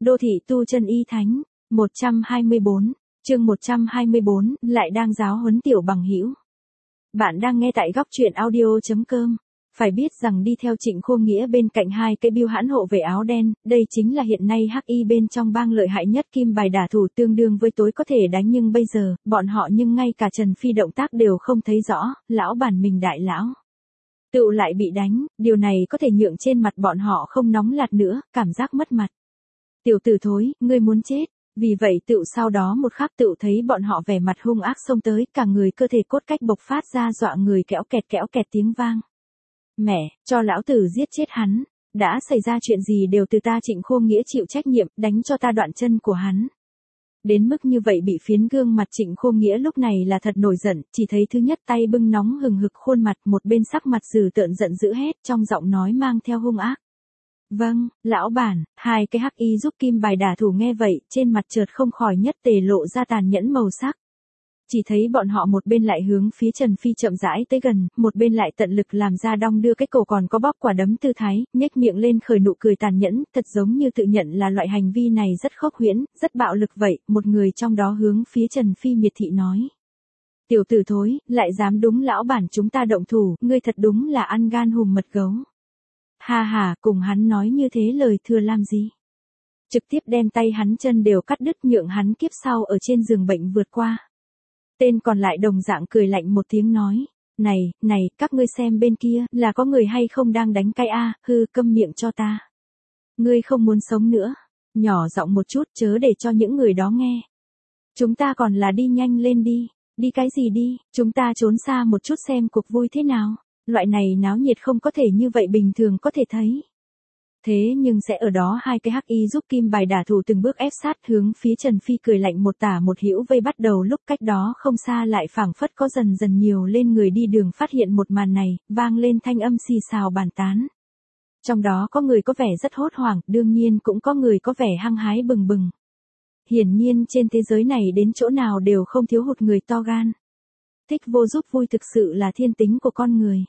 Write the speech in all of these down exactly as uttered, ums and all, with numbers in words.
Đô thị tu chân y thánh, một trăm hai mươi bốn, chương một trăm hai mươi bốn, lại đang giáo huấn tiểu bằng hữu. Bạn đang nghe tại góc truyện audio chấm com. Phải biết rằng đi theo Trịnh Khô Nghĩa bên cạnh hai cái bưu hãn hộ vệ áo đen, đây chính là hiện nay hắc y bên trong bang lợi hại nhất kim bài đả thủ, tương đương với tối có thể đánh, nhưng bây giờ, bọn họ nhưng ngay cả Trần Phi động tác đều không thấy rõ, lão bản mình đại lão. Tựu lại bị đánh, điều này có thể nhượng trên mặt bọn họ không nóng lạt nữa, cảm giác mất mặt. Tiểu tử thối, ngươi muốn chết. Vì vậy tựu sau đó một khắc tựu thấy bọn họ vẻ mặt hung ác xông tới, cả người cơ thể cốt cách bộc phát ra dọa người kéo kẹt kéo kẹt tiếng vang. Mẹ, cho lão tử giết chết hắn, đã xảy ra chuyện gì đều từ ta Trịnh Khô Nghĩa chịu trách nhiệm, đánh cho ta đoạn chân của hắn. Đến mức như vậy bị phiến gương mặt Trịnh Khô Nghĩa lúc này là thật nổi giận, chỉ thấy thứ nhất tay bưng nóng hừng hực khuôn mặt, một bên sắc mặt dữ tợn giận dữ hết, trong giọng nói mang theo hung ác. Vâng, lão bản. Hai cái hắc y giúp kim bài đả thủ nghe vậy, trên mặt chợt không khỏi nhất tề lộ ra tàn nhẫn màu sắc. Chỉ thấy bọn họ một bên lại hướng phía Trần Phi chậm rãi tới gần, một bên lại tận lực làm ra đong đưa cái cổ còn có bóp quả đấm tư thái, nhếch miệng lên khởi nụ cười tàn nhẫn, thật giống như tự nhận là loại hành vi này rất khốc huyễn, rất bạo lực vậy. Một người trong đó hướng phía Trần Phi miệt thị nói: Tiểu tử thối, lại dám đúng lão bản chúng ta động thủ, ngươi thật đúng là ăn gan hùm mật gấu. Ha ha, cùng hắn nói như thế lời thừa làm gì? Trực tiếp đem tay hắn chân đều cắt đứt, nhượng hắn kiếp sau ở trên giường bệnh vượt qua. Tên còn lại đồng dạng cười lạnh một tiếng nói: Này, này, các ngươi xem bên kia, là có người hay không đang đánh cay a, hư, câm miệng cho ta. Ngươi không muốn sống nữa. Nhỏ giọng một chút chớ để cho những người đó nghe. Chúng ta còn là đi nhanh lên đi. Đi cái gì đi, chúng ta trốn xa một chút xem cuộc vui thế nào. Loại này náo nhiệt không có thể như vậy bình thường có thể thấy. Thế nhưng sẽ ở đó hai cái hắc y giúp kim bài đả thủ từng bước ép sát hướng phía Trần Phi cười lạnh một tả một hữu vây bắt đầu, lúc cách đó không xa lại phảng phất có dần dần nhiều lên người đi đường phát hiện một màn này, vang lên thanh âm xì xào bàn tán. Trong đó có người có vẻ rất hốt hoảng, đương nhiên cũng có người có vẻ hăng hái bừng bừng. Hiển nhiên trên thế giới này đến chỗ nào đều không thiếu hụt người to gan. Thích vô giúp vui thực sự là thiên tính của con người.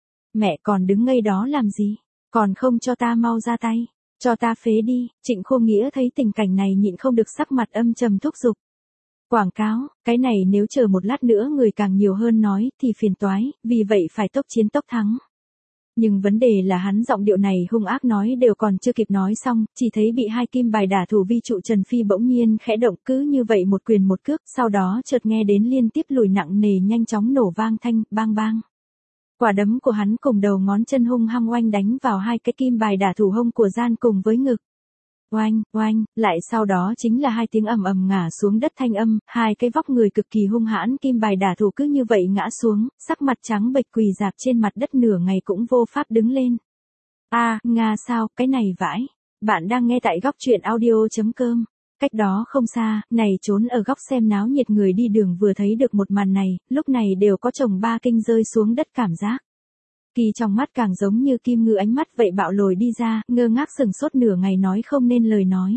Mẹ còn đứng ngây đó làm gì? Còn không cho ta mau ra tay, cho ta phế đi. Trịnh Khô Nghĩa thấy tình cảnh này nhịn không được sắc mặt âm trầm thúc giục. Quảng cáo, cái này nếu chờ một lát nữa người càng nhiều hơn nói thì phiền toái, vì vậy phải tốc chiến tốc thắng. Nhưng vấn đề là hắn giọng điệu này hung ác nói đều còn chưa kịp nói xong, chỉ thấy bị hai kim bài đả thủ vi trụ Trần Phi bỗng nhiên khẽ động, cứ như vậy một quyền một cước, sau đó chợt nghe đến liên tiếp lùi nặng nề nhanh chóng nổ vang thanh, bang bang. Quả đấm của hắn cùng đầu ngón chân hung hăng oanh đánh vào hai cái kim bài đả thủ hông của gian cùng với ngực. Oanh, oanh, lại sau đó chính là hai tiếng ầm ầm ngã xuống đất thanh âm, hai cái vóc người cực kỳ hung hãn kim bài đả thủ cứ như vậy ngã xuống, sắc mặt trắng bệch quỳ rạp trên mặt đất nửa ngày cũng vô pháp đứng lên. A, à, Nga sao, cái này vãi. Bạn đang nghe tại góc truyện audio chấm com. Cách đó không xa, này trốn ở góc xem náo nhiệt người đi đường vừa thấy được một màn này, lúc này đều có chồng ba kinh rơi xuống đất cảm giác. Kỳ trong mắt càng giống như kim ngư ánh mắt vậy bạo lồi đi ra, ngơ ngác sừng sốt nửa ngày nói không nên lời nói.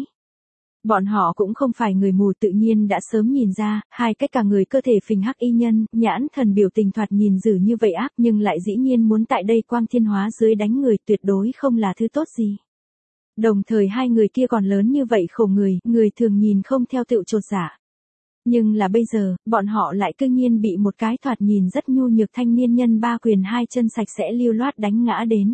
Bọn họ cũng không phải người mù, tự nhiên đã sớm nhìn ra, hai cái cả người cơ thể phình hắc y nhân, nhãn thần biểu tình thoạt nhìn dữ như vậy ác, nhưng lại dĩ nhiên muốn tại đây quang thiên hóa dưới đánh người, tuyệt đối không là thứ tốt gì. Đồng thời hai người kia còn lớn như vậy khổ người, người thường nhìn không theo tựu chột dạ. Nhưng là bây giờ, bọn họ lại cư nhiên bị một cái thoạt nhìn rất nhu nhược thanh niên nhân ba quyền hai chân sạch sẽ lưu loát đánh ngã đến.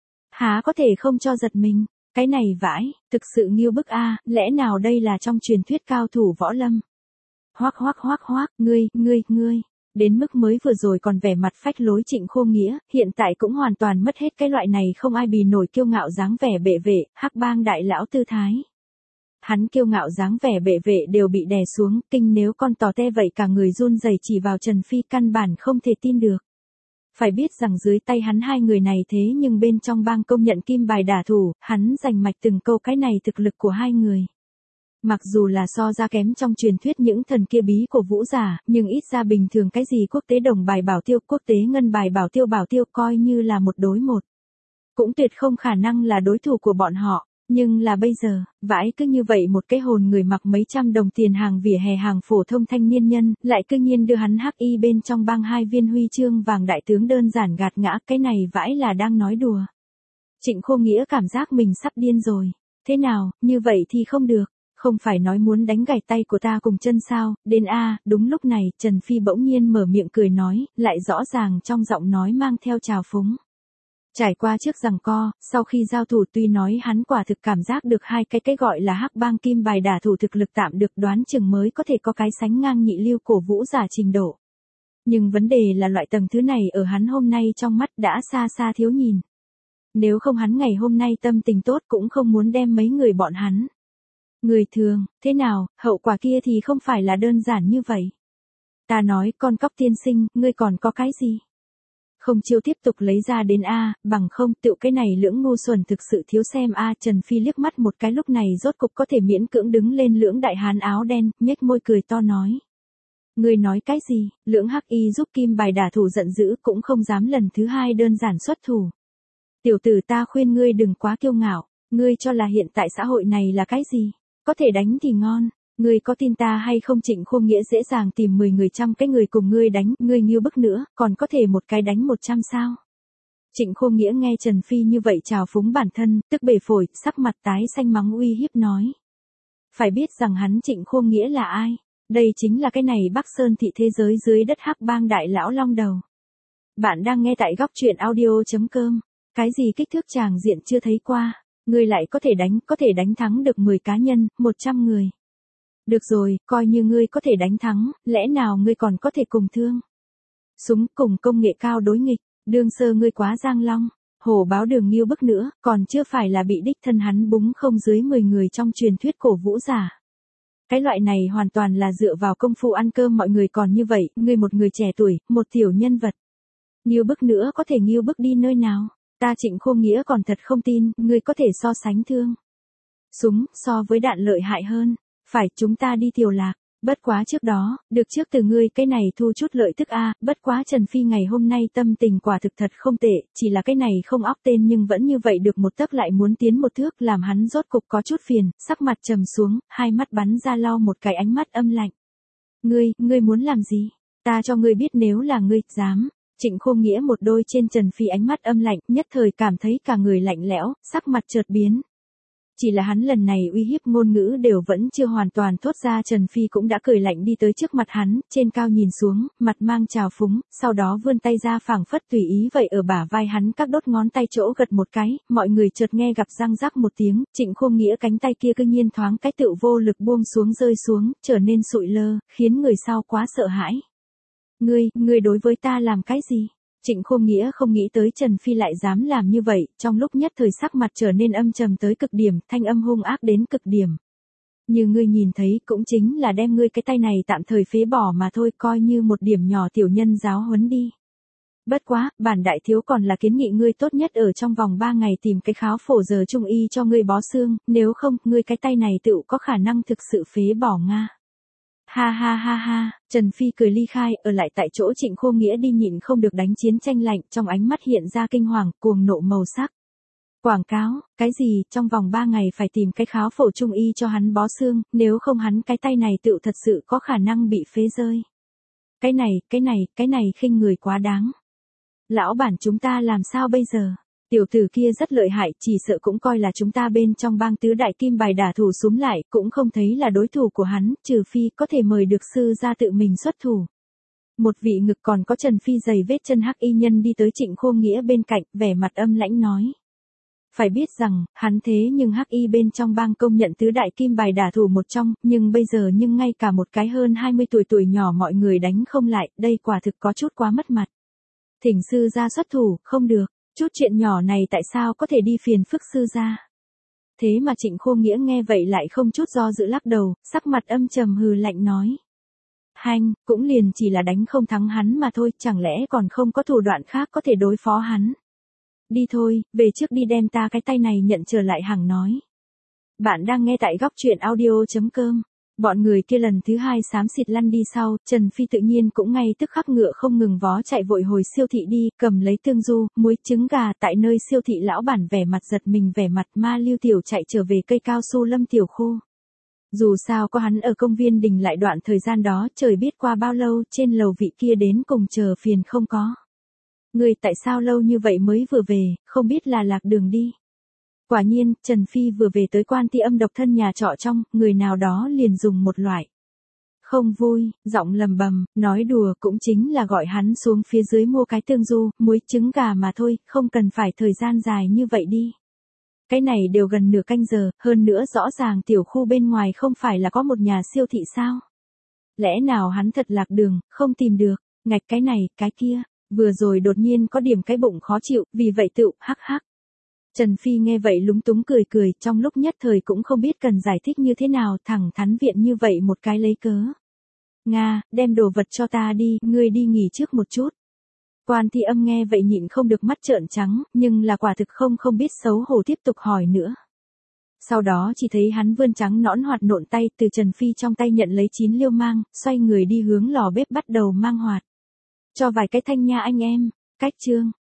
Há có thể không cho giật mình, cái này vãi, thực sự nghiêu bức a, lẽ nào đây là trong truyền thuyết cao thủ võ lâm. Hoác hoác hoác hoác, ngươi, ngươi, ngươi. Đến mức mới vừa rồi còn vẻ mặt phách lối Trịnh Khô Nghĩa, hiện tại cũng hoàn toàn mất hết cái loại này không ai bì nổi kiêu ngạo dáng vẻ bệ vệ, hắc bang đại lão tư thái. Hắn kiêu ngạo dáng vẻ bệ vệ đều bị đè xuống, kinh nếu con tò te vậy cả người run rẩy chỉ vào Trần Phi căn bản không thể tin được. Phải biết rằng dưới tay hắn hai người này thế nhưng bên trong bang công nhận kim bài đả thủ, hắn giành mạch từng câu cái này thực lực của hai người. Mặc dù là so ra kém trong truyền thuyết những thần kia bí của vũ giả, nhưng ít ra bình thường cái gì quốc tế đồng bài bảo tiêu, quốc tế ngân bài bảo tiêu bảo tiêu coi như là một đối một. Cũng tuyệt không khả năng là đối thủ của bọn họ, nhưng là bây giờ, vãi cứ như vậy một cái hồn người mặc mấy trăm đồng tiền hàng vỉa hè hàng phổ thông thanh niên nhân, lại cư nhiên đưa hắn hắc y bên trong bang hai viên huy chương vàng đại tướng đơn giản gạt ngã, cái này vãi là đang nói đùa. Trịnh Khô Nghĩa cảm giác mình sắp điên rồi. thế nào, như vậy thì không được. Không phải nói muốn đánh gãy tay của ta cùng chân sao, đến a. Đúng lúc này, Trần Phi bỗng nhiên mở miệng cười nói, lại rõ ràng trong giọng nói mang theo trào phúng. Trải qua trước giằng co, sau khi giao thủ tuy nói hắn quả thực cảm giác được hai cái cái gọi là hắc bang kim bài đả thủ thực lực tạm được, đoán chừng mới có thể có cái sánh ngang nhị lưu cổ vũ giả trình độ. Nhưng vấn đề là loại tầng thứ này ở hắn hôm nay trong mắt đã xa xa thiếu nhìn. Nếu không hắn ngày hôm nay tâm tình tốt cũng không muốn đem mấy người bọn hắn. Người thường, thế nào, hậu quả kia thì không phải là đơn giản như vậy. Ta nói, con cóc tiên sinh, ngươi còn có cái gì? Không chiêu tiếp tục lấy ra đến A, bằng không, tựu cái này lưỡng ngu xuẩn thực sự thiếu xem A. Trần Phi liếc mắt một cái, lúc này rốt cục có thể miễn cưỡng đứng lên lưỡng đại hán áo đen, nhếch môi cười to nói. Ngươi nói cái gì? Lưỡng hắc y giúp kim bài đả thủ giận dữ cũng không dám lần thứ hai đơn giản xuất thủ. Tiểu tử, ta khuyên ngươi đừng quá kiêu ngạo, ngươi cho là hiện tại xã hội này là cái gì? Có thể đánh thì ngon. Ngươi có tin ta hay không? Trịnh Khôn Nghĩa dễ dàng tìm mười người trăm cái người cùng ngươi đánh, ngươi nghiêu bức nữa, còn có thể một cái đánh một trăm sao? Trịnh Khôn Nghĩa nghe Trần Phi như vậy trào phúng bản thân, tức bể phổi, sắc mặt tái xanh mắng uy hiếp nói. Phải biết rằng hắn Trịnh Khôn Nghĩa là ai? Đây chính là cái này Bắc Sơn thị thế giới dưới đất hắc bang đại lão long đầu. Bạn đang nghe tại góc truyện audio.com. Cái gì kích thước tràng diện chưa thấy qua, ngươi lại có thể đánh, có thể đánh thắng được mười cá nhân, một trăm người. Được rồi, coi như ngươi có thể đánh thắng, lẽ nào ngươi còn có thể cùng thương? Súng cùng công nghệ cao đối nghịch, đương sơ ngươi quá giang long, hổ báo đường nghiêu bức nữa, còn chưa phải là bị đích thân hắn búng không dưới mười người trong truyền thuyết cổ vũ giả. Cái loại này hoàn toàn là dựa vào công phu ăn cơm mọi người còn như vậy, ngươi một người trẻ tuổi, một tiểu nhân vật. Nghiêu bức nữa có thể nghiêu bức đi nơi nào? Ta Trịnh Khôn Nghĩa còn thật không tin, ngươi có thể so sánh thương. Súng, so với đạn lợi hại hơn. Phải, chúng ta đi Tiểu Lạc. Bất quá trước đó, được trước từ ngươi cái này thu chút lợi tức a. Bất quá Trần Phi ngày hôm nay tâm tình quả thực thật không tệ, chỉ là cái này không óc tên nhưng vẫn như vậy được một tấc lại muốn tiến một thước, làm hắn rốt cục có chút phiền, sắc mặt trầm xuống, hai mắt bắn ra lau một cái ánh mắt âm lạnh. Ngươi, ngươi muốn làm gì? Ta cho ngươi biết nếu là ngươi, dám. Trịnh Khôn Nghĩa một đôi trên Trần Phi ánh mắt âm lạnh, nhất thời cảm thấy cả người lạnh lẽo, sắc mặt chợt biến. Chỉ là hắn lần này uy hiếp ngôn ngữ đều vẫn chưa hoàn toàn thốt ra, Trần Phi cũng đã cười lạnh đi tới trước mặt hắn, trên cao nhìn xuống, mặt mang trào phúng, sau đó vươn tay ra phảng phất tùy ý vậy ở bả vai hắn các đốt ngón tay chỗ gật một cái, mọi người chợt nghe gặp răng rắc một tiếng, Trịnh Khôn Nghĩa cánh tay kia cư nhiên thoáng cái tựu vô lực buông xuống rơi xuống, trở nên sụi lơ, khiến người sau quá sợ hãi. Ngươi, ngươi đối với ta làm cái gì? Trịnh Khôn Nghĩa không nghĩ tới Trần Phi lại dám làm như vậy, trong lúc nhất thời sắc mặt trở nên âm trầm tới cực điểm, thanh âm hung ác đến cực điểm. Như ngươi nhìn thấy cũng chính là đem ngươi cái tay này tạm thời phế bỏ mà thôi, coi như một điểm nhỏ tiểu nhân giáo huấn đi. Bất quá, bản đại thiếu còn là kiến nghị ngươi tốt nhất ở trong vòng ba ngày tìm cái kháo phổ giờ trung y cho ngươi bó xương, nếu không, ngươi cái tay này tựu có khả năng thực sự phế bỏ Nga. Ha ha ha ha, Trần Phi cười ly khai, ở lại tại chỗ Trịnh Khôn Nghĩa đi nhịn không được đánh chiến tranh lạnh, trong ánh mắt hiện ra kinh hoàng, cuồng nộ màu sắc. Quảng cáo, cái gì, trong vòng ba ngày phải tìm cái kháo phổ trung y cho hắn bó xương, nếu không hắn cái tay này tựu thật sự có khả năng bị phế rơi. Cái này, cái này, cái này khinh người quá đáng. Lão bản chúng ta làm sao bây giờ? Tiểu tử kia rất lợi hại, chỉ sợ cũng coi là chúng ta bên trong bang tứ đại kim bài đả thủ súm lại, cũng không thấy là đối thủ của hắn, trừ phi có thể mời được sư ra tự mình xuất thủ. Một vị ngực còn có Trần Phi giày vết chân hắc y nhân đi tới Trịnh Khôn Nghĩa bên cạnh, vẻ mặt âm lãnh nói. Phải biết rằng, hắn thế nhưng hắc y bên trong bang công nhận tứ đại kim bài đả thủ một trong, nhưng bây giờ nhưng ngay cả một cái hơn hai mươi tuổi tuổi nhỏ mọi người đánh không lại, đây quả thực có chút quá mất mặt. Thỉnh sư ra xuất thủ, không được. Chút chuyện nhỏ này tại sao có thể đi phiền phức sư ra? Thế mà Trịnh Khôn Nghĩa nghe vậy lại không chút do dự lắc đầu, sắc mặt âm trầm hừ lạnh nói. Hanh, cũng liền chỉ là đánh không thắng hắn mà thôi, chẳng lẽ còn không có thủ đoạn khác có thể đối phó hắn? Đi thôi, về trước đi đem ta cái tay này nhận trở lại hằng nói. Bạn đang nghe tại góc truyện audio.com. Bọn người kia lần thứ hai xám xịt lăn đi sau, Trần Phi tự nhiên cũng ngay tức khắc ngựa không ngừng vó chạy vội hồi siêu thị đi, cầm lấy tương du, muối, trứng gà, tại nơi siêu thị lão bản vẻ mặt giật mình vẻ mặt ma lưu tiểu chạy trở về cây cao su lâm tiểu khu. Dù sao có hắn ở công viên đình lại đoạn thời gian đó, trời biết qua bao lâu, trên lầu vị kia đến cùng chờ phiền không có. Người tại sao lâu như vậy mới vừa về, không biết là lạc đường đi. Quả nhiên, Trần Phi vừa về tới Quan Ti Âm độc thân nhà trọ trong, người nào đó liền dùng một loại không vui, giọng lầm bầm, nói đùa cũng chính là gọi hắn xuống phía dưới mua cái tương du, muối trứng gà mà thôi, không cần phải thời gian dài như vậy đi. Cái này đều gần nửa canh giờ, hơn nữa rõ ràng tiểu khu bên ngoài không phải là có một nhà siêu thị sao? Lẽ nào hắn thật lạc đường, không tìm được, ngạch cái này, cái kia, vừa rồi đột nhiên có điểm cái bụng khó chịu, vì vậy tự, hắc hắc. Trần Phi nghe vậy lúng túng cười cười, trong lúc nhất thời cũng không biết cần giải thích như thế nào, thẳng thắn viện như vậy một cái lấy cớ. Nga, đem đồ vật cho ta đi, ngươi đi nghỉ trước một chút. Quan Thi Âm nghe vậy nhịn không được mắt trợn trắng, nhưng là quả thực không không biết xấu hổ tiếp tục hỏi nữa. Sau đó chỉ thấy hắn vươn trắng nõn hoạt nộn tay từ Trần Phi trong tay nhận lấy chín liêu mang, xoay người đi hướng lò bếp bắt đầu mang hoạt. Cho vài cái thanh nha anh em, cách chương.